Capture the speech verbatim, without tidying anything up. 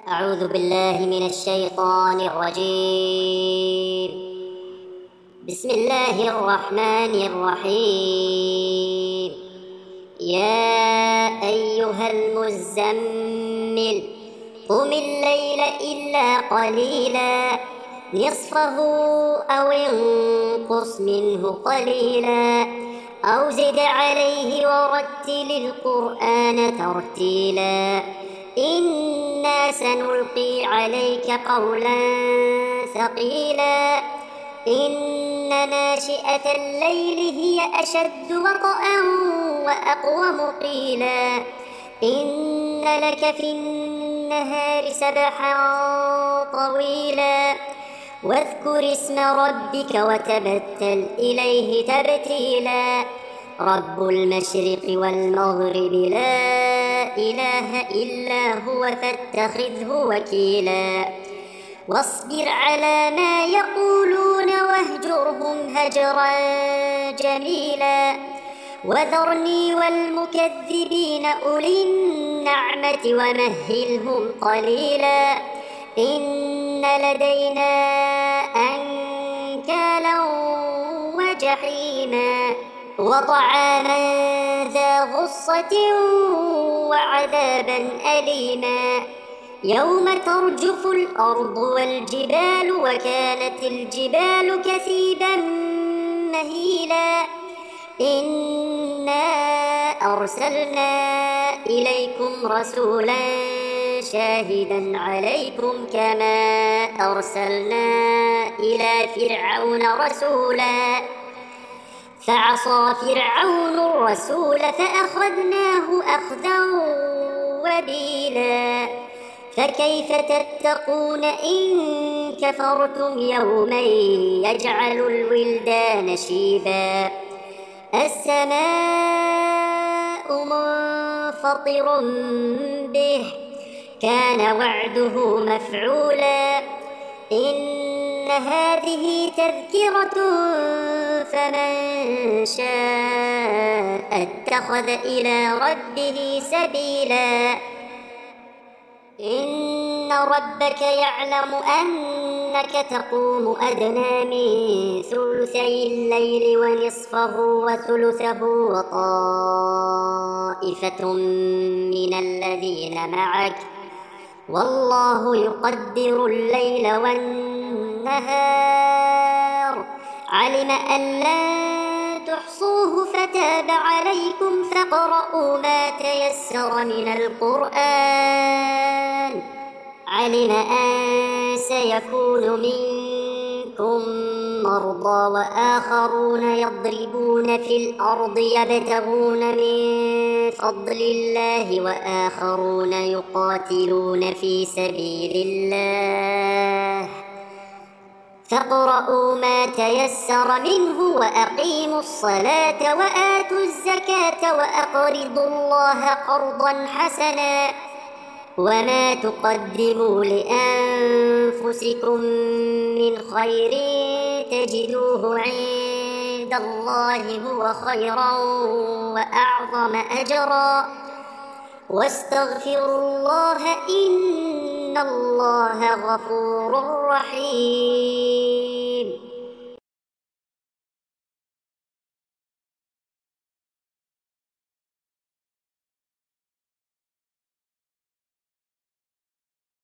أعوذ بالله من الشيطان الرجيم. بسم الله الرحمن الرحيم. يا أيها المزمل قم الليل إلا قليلا نصفه أو انقص منه قليلا أو زد عليه ورتل القرآن ترتيلا إنا سنلقي عليك قولا ثقيلا إن ناشئة الليل هي أشد وطئا وأقوم قيلا إن لك في النهار سبحا طويلا واذكر اسم ربك وتبتل إليه تبتيلا رب المشرق والمغرب لا إله إلا هو فاتخذه وكيلا واصبر على ما يقولون واهجرهم هجرا جميلا وذرني والمكذبين أولي النعمة ومهلهم قليلا إن لدينا أنكالا وجحيما وطعاما ذا غصة وعذابا أليما يوم ترجف الأرض والجبال وكانت الجبال كثيبا مهيلا إنا أرسلنا إليكم رسولا شاهدا عليكم كما أرسلنا إلى فرعون رسولا فعصى فرعون الرسول فأخذناه أخذا وبيلا فكيف تتقون إن كفرتم يوما يجعل الولدان شيبا السماء منفطر به كان وعده مفعولا إن هذه تذكرة فمن شاء اتخذ إلى ربه سبيلا إن ربك يعلم أنك تقوم أدنى من ثلثي الليل ونصفه وثلثه وطائفة من الذين معك والله يقدر الليل والنهار علم أن لن تحصوه فتاب عليكم فاقرؤوا ما تيسر من القرآن علم أن سيكون منكم مرضى وآخرون يضربون في الأرض يبتغون من فضل الله وآخرون يقاتلون في سبيل الله فاقرؤوا ما تيسر منه وأقيموا الصلاة وآتوا الزكاة وأقرضوا الله قرضا حسنا وما تقدموا لأنفسكم من خير تجدوه عند الله هو خيرا وأعظم أجرا واستغفروا الله إن الله غفور رحيم.